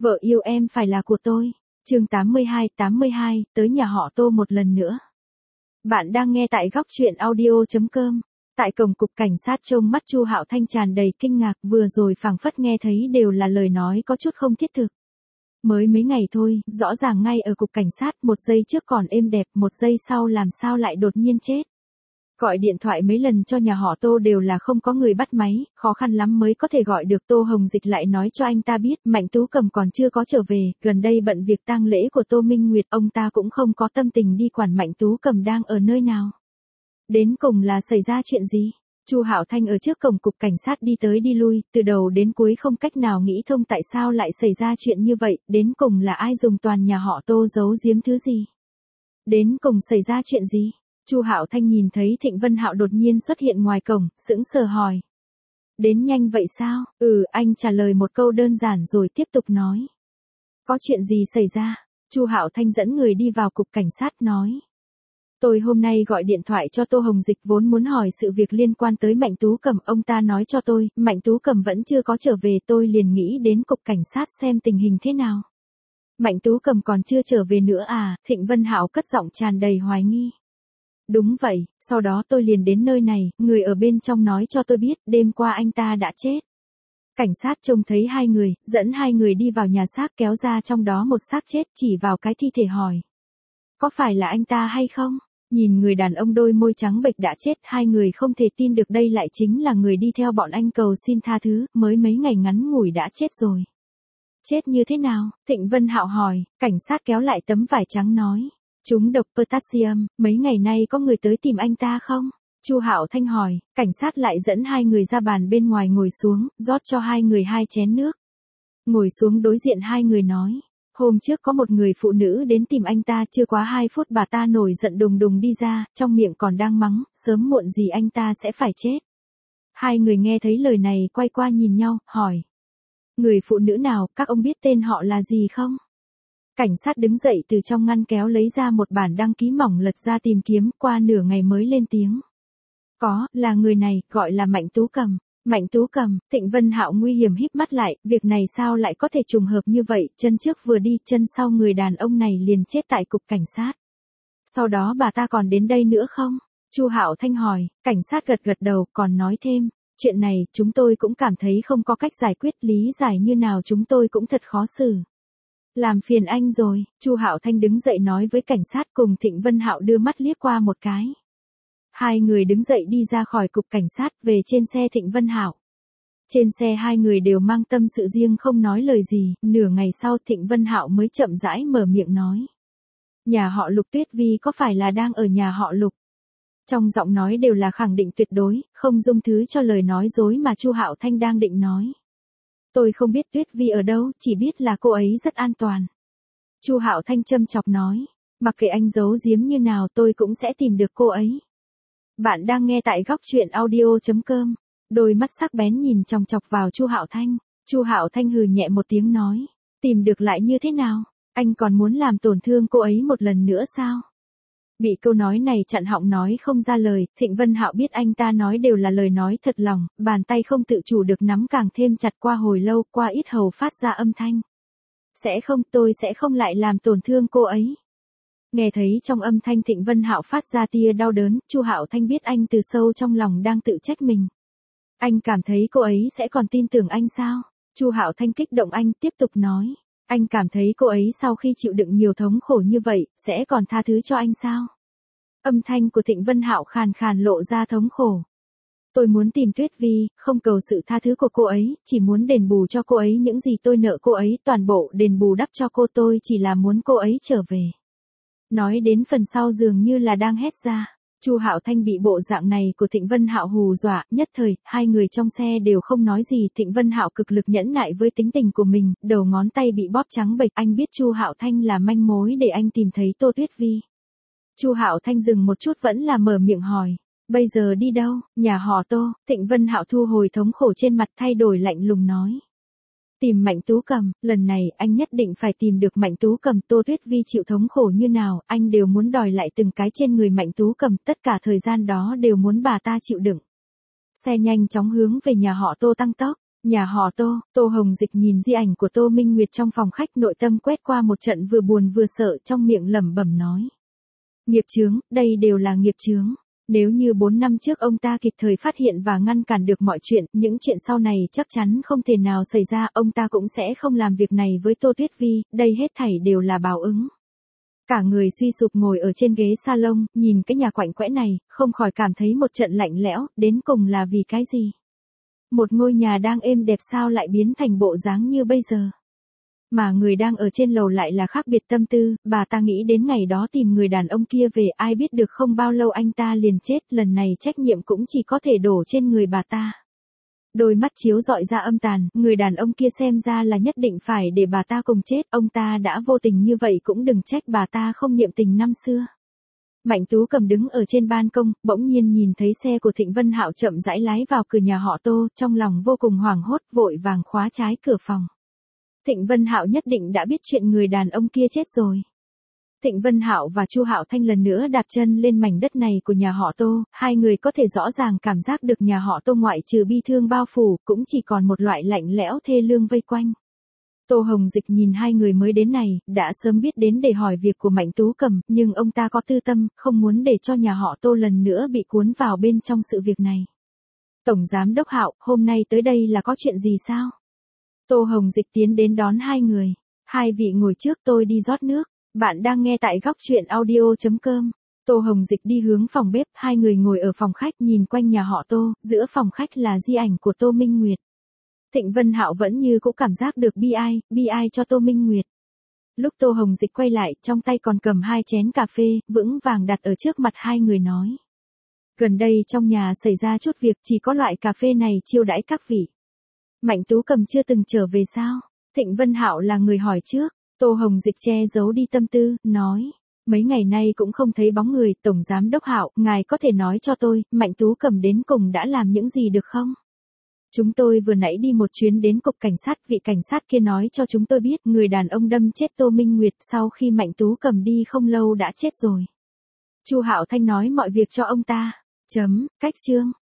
Vợ yêu em phải là của tôi. Chương 82, tới nhà họ Tô một lần nữa. Bạn đang nghe tại góc truyện audio.com. Tại cổng cục cảnh sát trông mắt Chu Hạo Thanh tràn đầy kinh ngạc, vừa rồi phảng phất nghe thấy đều là lời nói có chút không thiết thực. Mới mấy ngày thôi, rõ ràng ngay ở cục cảnh sát, một giây trước còn êm đẹp, một giây sau làm sao lại đột nhiên chết. Gọi điện thoại mấy lần cho nhà họ Tô đều là không có người bắt máy, khó khăn lắm mới có thể gọi được. Tô Hồng Dịch lại nói cho anh ta biết Mạnh Tú Cầm còn chưa có trở về, gần đây bận việc tang lễ của Tô Minh Nguyệt, ông ta cũng không có tâm tình đi quản Mạnh Tú Cầm đang ở nơi nào. Đến cùng là xảy ra chuyện gì? Chu Hạo Thanh ở trước cổng cục cảnh sát đi tới đi lui, từ đầu đến cuối không cách nào nghĩ thông tại sao lại xảy ra chuyện như vậy, đến cùng là ai dùng toàn nhà họ Tô giấu giếm thứ gì? Đến cùng xảy ra chuyện gì? Chu Hạo Thanh nhìn thấy Thịnh Vân Hạo đột nhiên xuất hiện ngoài cổng, sững sờ hỏi. Đến nhanh vậy sao? Anh trả lời một câu đơn giản rồi tiếp tục nói. Có chuyện gì xảy ra? Chu Hạo Thanh dẫn người đi vào cục cảnh sát nói. Tôi hôm nay gọi điện thoại cho Tô Hồng Dịch vốn muốn hỏi sự việc liên quan tới Mạnh Tú Cầm, ông ta nói cho tôi, Mạnh Tú Cầm vẫn chưa có trở về, tôi liền nghĩ đến cục cảnh sát xem tình hình thế nào. Mạnh Tú Cầm còn chưa trở về nữa à? Thịnh Vân Hạo cất giọng tràn đầy hoài nghi. Đúng vậy, sau đó tôi liền đến nơi này, người ở bên trong nói cho tôi biết, đêm qua anh ta đã chết. Cảnh sát trông thấy hai người, dẫn hai người đi vào nhà xác, kéo ra trong đó một xác chết, chỉ vào cái thi thể hỏi. Có phải là anh ta hay không? Nhìn người đàn ông đôi môi trắng bệch đã chết, hai người không thể tin được đây lại chính là người đi theo bọn anh cầu xin tha thứ, mới mấy ngày ngắn ngủi đã chết rồi. Chết như thế nào? Thịnh Vân Hạo hỏi, cảnh sát kéo lại tấm vải trắng nói. Trúng độc potassium, mấy ngày nay có người tới tìm anh ta không? Chu Hạo Thanh hỏi, cảnh sát lại dẫn hai người ra bàn bên ngoài ngồi xuống, rót cho hai người hai chén nước. Ngồi xuống đối diện hai người nói, hôm trước có một người phụ nữ đến tìm anh ta, chưa quá 2 phút bà ta nổi giận đùng đùng đi ra, trong miệng còn đang mắng, sớm muộn gì anh ta sẽ phải chết. Hai người nghe thấy lời này quay qua nhìn nhau, hỏi. Người phụ nữ nào, các ông biết tên họ là gì không? Cảnh sát đứng dậy từ trong ngăn kéo lấy ra một bản đăng ký mỏng lật ra tìm kiếm, qua nửa ngày mới lên tiếng. Có, là người này, gọi là Mạnh Tú Cầm. Mạnh Tú Cầm, Thịnh Vân Hạo nguy hiểm híp mắt lại, việc này sao lại có thể trùng hợp như vậy, chân trước vừa đi, chân sau người đàn ông này liền chết tại cục cảnh sát. Sau đó bà ta còn đến đây nữa không? Chu Hạo Thanh hỏi, cảnh sát gật gật đầu, còn nói thêm, chuyện này, chúng tôi cũng cảm thấy không có cách giải quyết, lý giải như nào chúng tôi cũng thật khó xử. Làm phiền anh rồi, Chu Hạo Thanh đứng dậy nói với cảnh sát, cùng Thịnh Vân Hạo đưa mắt liếc qua một cái. Hai người đứng dậy đi ra khỏi cục cảnh sát, về trên xe Thịnh Vân Hạo. Trên xe hai người đều mang tâm sự riêng không nói lời gì, nửa ngày sau Thịnh Vân Hạo mới chậm rãi mở miệng nói. Nhà họ Lục, Tuyết Vi có phải là đang ở nhà họ Lục? Trong giọng nói đều là khẳng định tuyệt đối, không dung thứ cho lời nói dối mà Chu Hạo Thanh đang định nói. Tôi không biết Tuyết Vi ở đâu, chỉ biết là cô ấy rất an toàn. Chu Hạo Thanh châm chọc nói, mặc kệ anh giấu giếm như nào tôi cũng sẽ tìm được cô ấy. Bạn đang nghe tại góc truyện audio.com. Đôi mắt sắc bén nhìn chòng chọc vào Chu Hạo Thanh. Chu Hạo Thanh hừ nhẹ một tiếng nói, tìm được lại như thế nào? Anh còn muốn làm tổn thương cô ấy một lần nữa sao? Bị câu nói này chặn họng nói không ra lời, Thịnh Vân Hạo biết anh ta nói đều là lời nói thật lòng, bàn tay không tự chủ được nắm càng thêm chặt, qua hồi lâu, qua ít hầu phát ra âm thanh. Tôi sẽ không lại làm tổn thương cô ấy. Nghe thấy trong âm thanh Thịnh Vân Hạo phát ra tia đau đớn, Chu Hạo Thanh biết anh từ sâu trong lòng đang tự trách mình. Anh cảm thấy cô ấy sẽ còn tin tưởng anh sao? Chu Hạo Thanh kích động anh tiếp tục nói. Anh cảm thấy cô ấy sau khi chịu đựng nhiều thống khổ như vậy, sẽ còn tha thứ cho anh sao? Âm thanh của Thịnh Vân Hạo khàn khàn lộ ra thống khổ. Tôi muốn tìm Tuyết Vi, không cầu sự tha thứ của cô ấy, chỉ muốn đền bù cho cô ấy những gì tôi nợ cô ấy, toàn bộ đền bù đắp cho cô, tôi chỉ là muốn cô ấy trở về. Nói đến phần sau dường như là đang hét ra. Chu Hạo Thanh bị bộ dạng này của Thịnh Vân Hạo hù dọa, nhất thời, hai người trong xe đều không nói gì, Thịnh Vân Hạo cực lực nhẫn nại với tính tình của mình, đầu ngón tay bị bóp trắng bệch, anh biết Chu Hạo Thanh là manh mối để anh tìm thấy Tô Tuyết Vi. Chu Hạo Thanh dừng một chút vẫn là mở miệng hỏi, bây giờ đi đâu? Nhà họ Tô. Thịnh Vân Hạo thu hồi thống khổ trên mặt, thay đổi lạnh lùng nói. Tìm Mạnh Tú Cầm, lần này anh nhất định phải tìm được Mạnh Tú Cầm. Tô Tuyết Vi chịu thống khổ như nào, anh đều muốn đòi lại từng cái trên người Mạnh Tú Cầm, tất cả thời gian đó đều muốn bà ta chịu đựng. Xe nhanh chóng hướng về nhà họ Tô tăng tốc. Nhà họ Tô, Tô Hồng Dịch nhìn di ảnh của Tô Minh Nguyệt trong phòng khách, nội tâm quét qua một trận vừa buồn vừa sợ, trong miệng lẩm bẩm nói. Nghiệp chướng, đây đều là nghiệp chướng. Nếu như 4 năm trước ông ta kịp thời phát hiện và ngăn cản được mọi chuyện, những chuyện sau này chắc chắn không thể nào xảy ra, ông ta cũng sẽ không làm việc này với Tô Tuyết Vi, đây hết thảy đều là báo ứng. Cả người suy sụp ngồi ở trên ghế salon, nhìn cái nhà quạnh quẽ này, không khỏi cảm thấy một trận lạnh lẽo, đến cùng là vì cái gì? Một ngôi nhà đang êm đẹp sao lại biến thành bộ dáng như bây giờ? Mà người đang ở trên lầu lại là khác biệt tâm tư, bà ta nghĩ đến ngày đó tìm người đàn ông kia về, ai biết được không bao lâu anh ta liền chết, lần này trách nhiệm cũng chỉ có thể đổ trên người bà ta. Đôi mắt chiếu rọi ra âm tàn, người đàn ông kia xem ra là nhất định phải để bà ta cùng chết, ông ta đã vô tình như vậy cũng đừng trách bà ta không niệm tình năm xưa. Mạnh Tú Cầm đứng ở trên ban công, bỗng nhiên nhìn thấy xe của Thịnh Vân Hạo chậm rãi lái vào cửa nhà họ Tô, trong lòng vô cùng hoảng hốt, vội vàng khóa trái cửa phòng. Thịnh Vân Hạo nhất định đã biết chuyện người đàn ông kia chết rồi. Thịnh Vân Hạo và Chu Hạo Thanh lần nữa đạp chân lên mảnh đất này của nhà họ Tô, hai người có thể rõ ràng cảm giác được nhà họ Tô ngoại trừ bi thương bao phủ, cũng chỉ còn một loại lạnh lẽo thê lương vây quanh. Tô Hồng Dịch nhìn hai người mới đến này, đã sớm biết đến để hỏi việc của Mạnh Tú Cầm, nhưng ông ta có tư tâm, không muốn để cho nhà họ Tô lần nữa bị cuốn vào bên trong sự việc này. Tổng Giám Đốc Hạo, hôm nay tới đây là có chuyện gì sao? Tô Hồng Dịch tiến đến đón hai người. Hai vị ngồi trước, tôi đi rót nước. Bạn đang nghe tại góc truyện audio.com. Tô Hồng Dịch đi hướng phòng bếp, hai người ngồi ở phòng khách nhìn quanh nhà họ Tô, giữa phòng khách là di ảnh của Tô Minh Nguyệt. Thịnh Vân Hạo vẫn như cũng cảm giác được bi ai cho Tô Minh Nguyệt. Lúc Tô Hồng Dịch quay lại, trong tay còn cầm 2 chén cà phê, vững vàng đặt ở trước mặt hai người nói. Gần đây trong nhà xảy ra chút việc, chỉ có loại cà phê này chiêu đãi các vị. Mạnh Tú Cầm chưa từng trở về sao? Thịnh Vân Hạo là người hỏi trước. Tô Hồng Dịch che giấu đi tâm tư, nói. Mấy ngày nay cũng không thấy bóng người, Tổng Giám Đốc Hạo, ngài có thể nói cho tôi, Mạnh Tú Cầm đến cùng đã làm những gì được không? Chúng tôi vừa nãy đi một chuyến đến cục cảnh sát, vị cảnh sát kia nói cho chúng tôi biết người đàn ông đâm chết Tô Minh Nguyệt sau khi Mạnh Tú Cầm đi không lâu đã chết rồi. Chu Hạo Thanh nói mọi việc cho ông ta. Cách chương.